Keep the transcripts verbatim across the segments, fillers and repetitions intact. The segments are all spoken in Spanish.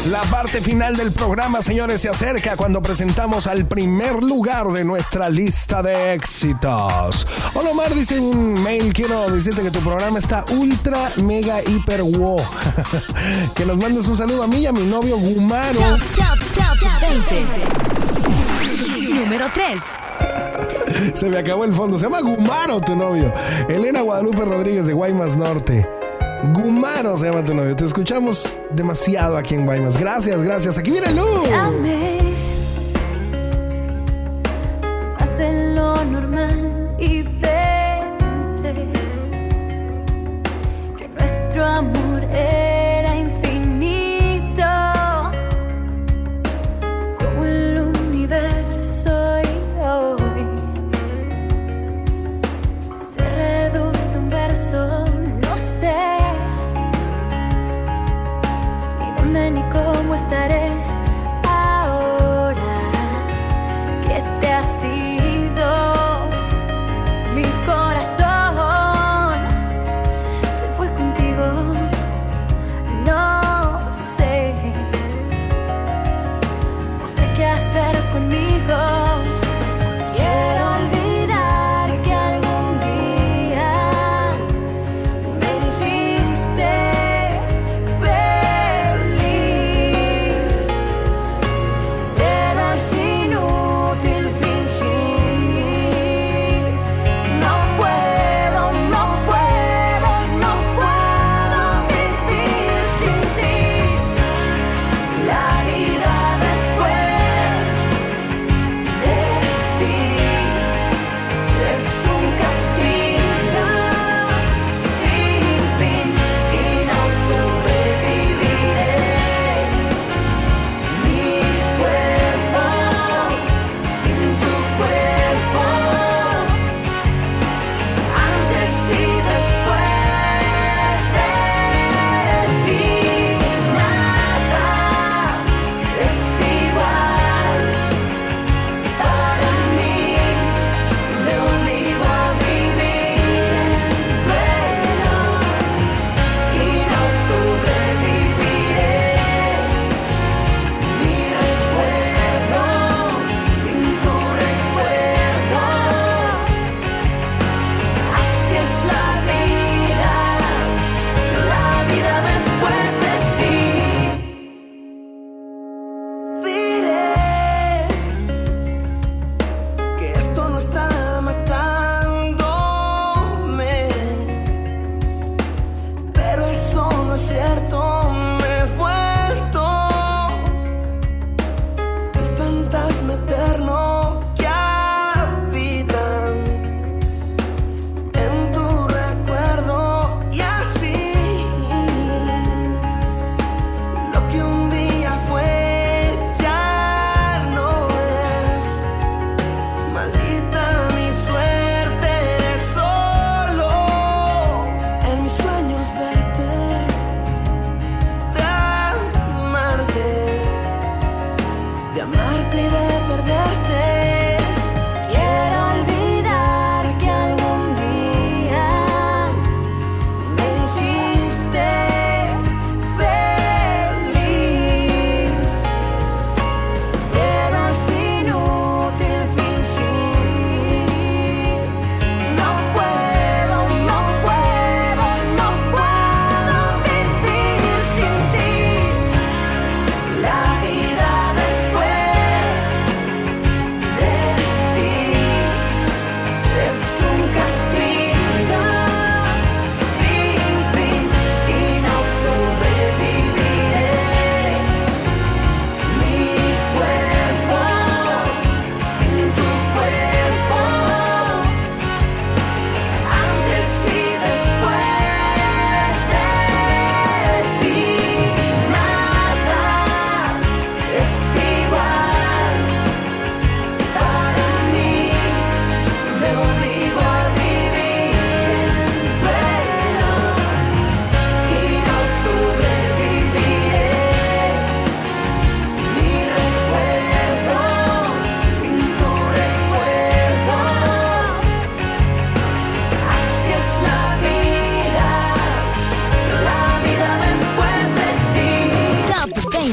La parte final del programa, señores, se acerca cuando presentamos al primer lugar de nuestra lista de éxitos. Hola Omar, dice un mail, quiero decirte que tu programa está ultra, mega, hiper, wow. Que nos mandes un saludo a mí y a mi novio Gumaro. Top, top, top veinte. Número tres. Se me acabó el fondo, se llama Gumaro tu novio. Elena Guadalupe Rodríguez de Guaymas Norte. Gumaro se llama tu novio. Te escuchamos demasiado aquí en Guaymas. Gracias, gracias. Aquí viene Lu. Amé más de lo normal y pensé que nuestro amor era infinito, como el universo, y hoy se reduce a un verso. No sé ni cómo estaré ahora que te has ido. Mi corazón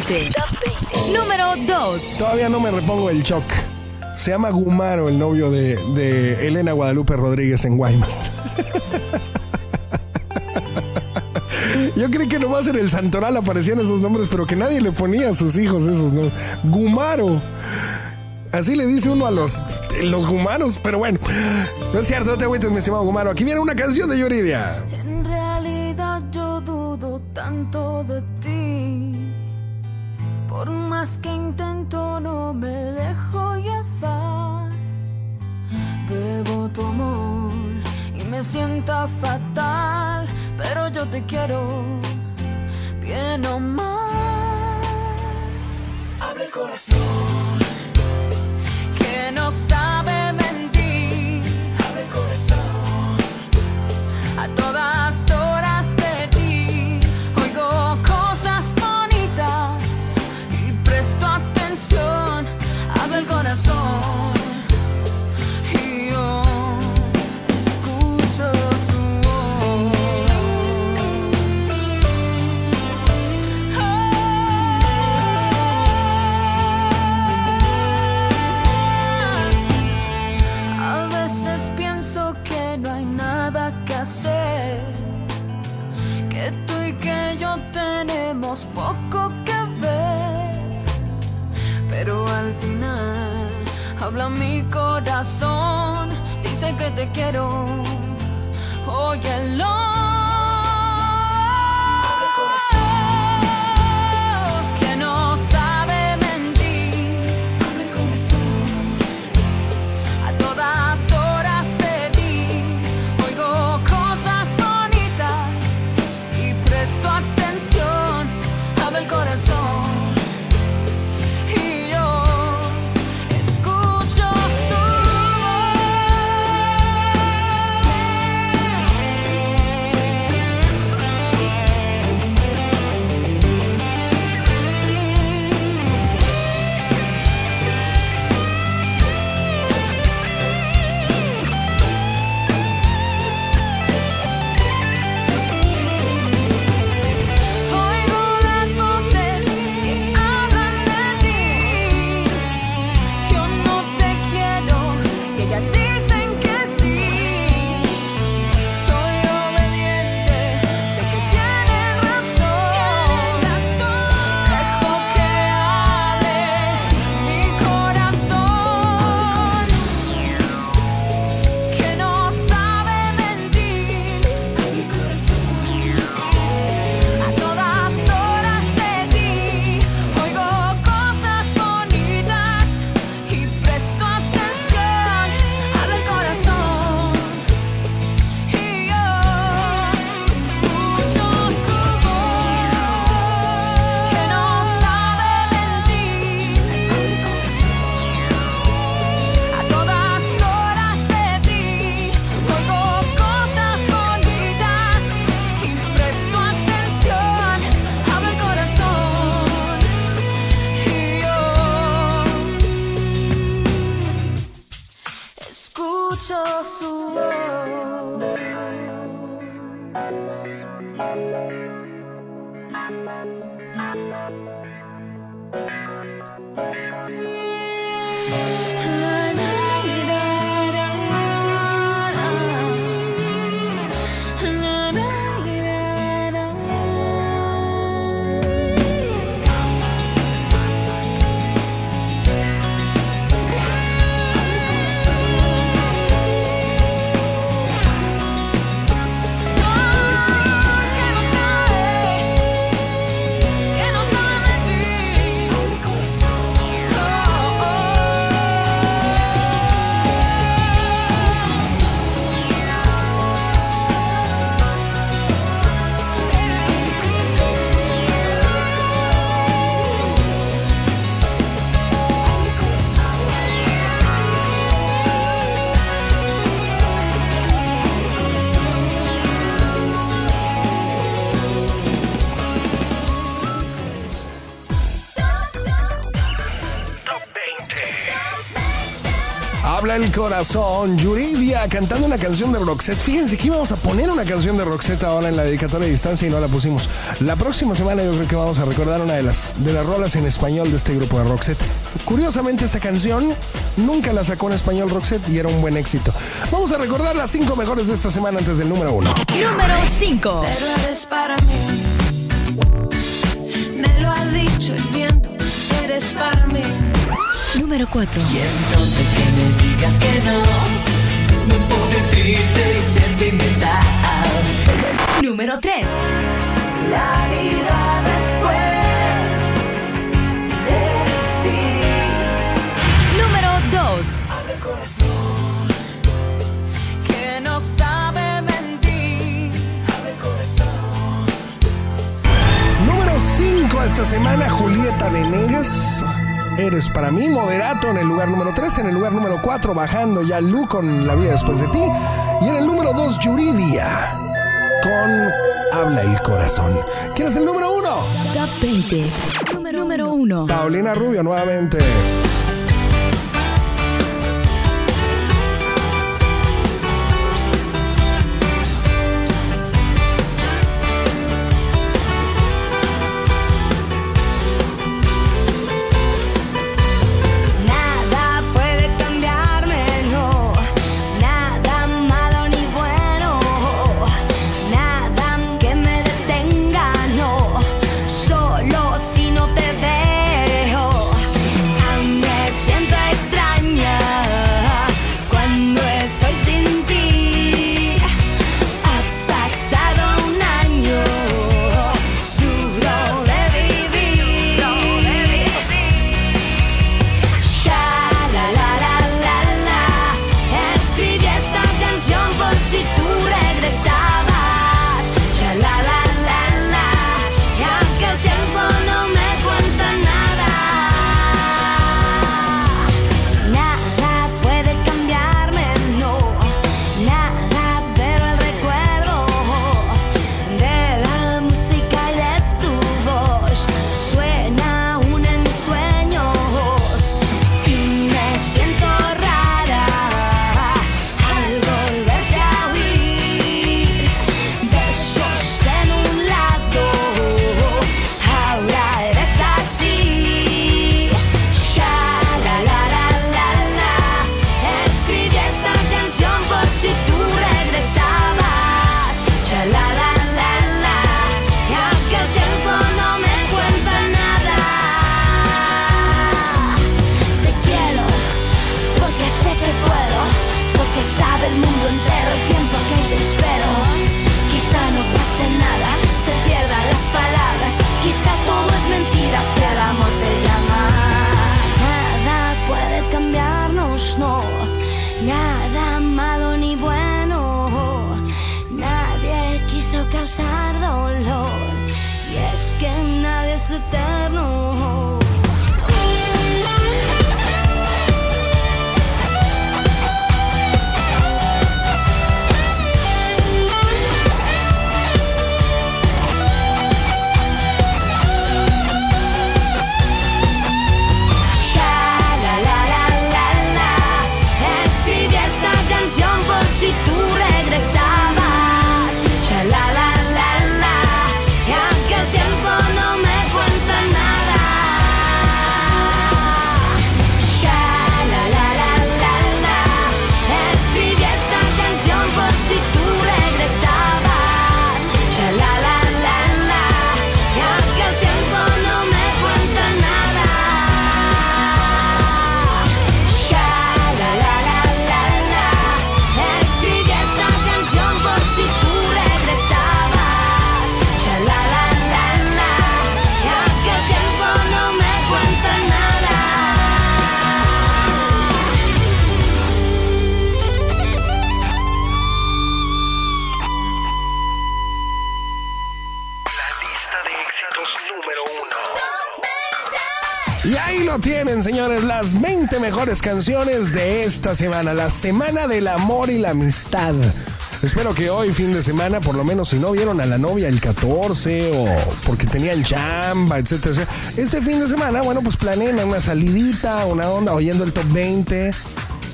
veinte. Número dos. Todavía no me repongo el shock. Se llama Gumaro, el novio de, de Elena Guadalupe Rodríguez en Guaymas. Yo creí que nomás en el Santoral aparecían esos nombres, pero que nadie le ponía a sus hijos esos nombres. Gumaro. Así le dice uno a los, los gumaros, pero bueno. No es cierto, no te agüites, mi estimado Gumaro. Aquí viene una canción de Yuridia. En realidad yo dudo tanto de ti. Por más que intento no me dejo llevar. Bebo tu amor y me sienta fatal, pero yo te quiero bien o mal. Abre el corazón que no sabe mentir. Abre el corazón a todas horas de ti. Oigo cosas bonitas y presto atención. Abre el corazón y yo escucho su voz. A veces pienso que no hay nada que hacer, que tú y que yo tenemos poco que ver, pero al final habla mi corazón, dice que te quiero, óyelo. Abre el corazón que no sabe mentir. Abre el corazón a todas horas de ti. Oigo cosas bonitas y presto atención. Abre el corazón y yo escucho su Oigo las voces que hablan de ti. Yo no te quiero y ellas dicen que sí. Soy obediente, sé que tienen razón. Dejo que hable mi corazón, que no sabe mentir. A todas horas de ti oigo cosas bonitas y presto atención. Abre el corazón y yo escucho su voz, que no sabe mentir. A todas horas de ti oigo cosas bonitas y presto atención. Abre el corazón y yo escucho su voz. La, la, la, la, la. La, la, la, la, que no sabe, que no sabe Habla el corazón. Yuridia cantando una canción de Roxette. Fíjense que íbamos a poner una canción de Roxette ahora en la dedicatoria de distancia y no la pusimos. La próxima semana yo creo que vamos a recordar una de las, de las rolas en español de este grupo de Roxette. Curiosamente esta canción nunca la sacó en español Roxette y era un buen éxito. Vamos a recordar las cinco mejores de esta semana antes del número uno. Número cinco. Pero eres para mí. Me lo ha dicho el viento. Eres para mí. Número cuatro. Y entonces que me digas que no, me pone triste y sentimental. Número tres. La vida después de ti. Número dos. Abre el corazón que no sabe mentir. Abre el corazón. Número cinco esta semana, Julieta Venegas. Eres para mí. Moderato en el lugar número tres. En el lugar número cuatro, bajando ya Lu con La vida después de ti. Y en el número dos, Yuridia con Habla el corazón. ¿Quién es el número uno? Top veinte. Número, número uno. Paulina Rubio nuevamente. Y ahí lo tienen, señores, las veinte mejores canciones de esta semana, la semana del amor y la amistad. Espero que hoy, fin de semana, por lo menos si no vieron a la novia el catorce o porque tenían chamba, etcétera, etcétera, este fin de semana, bueno, pues planeen una salidita, una onda, oyendo el top veinte.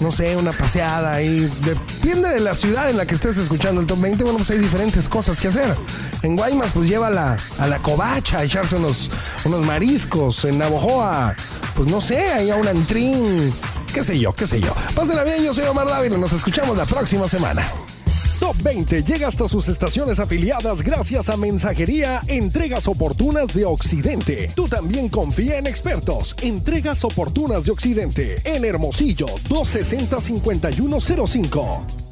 no sé, una paseada ahí. Depende de la ciudad en la que estés escuchando el Top veinte. Bueno, pues hay diferentes cosas que hacer. En Guaymas, pues llévala a la covacha a echarse unos, unos mariscos. En Navojoa, pues no sé, ahí a un antrín. Qué sé yo, qué sé yo. Pásenla bien, yo soy Omar Dávila. Nos escuchamos la próxima semana. Top veinte llega hasta sus estaciones afiliadas gracias a Mensajería Entregas Oportunas de Occidente. Tú también confía en expertos. Entregas Oportunas de Occidente. En Hermosillo, dos sesenta, cincuenta y uno cero cinco.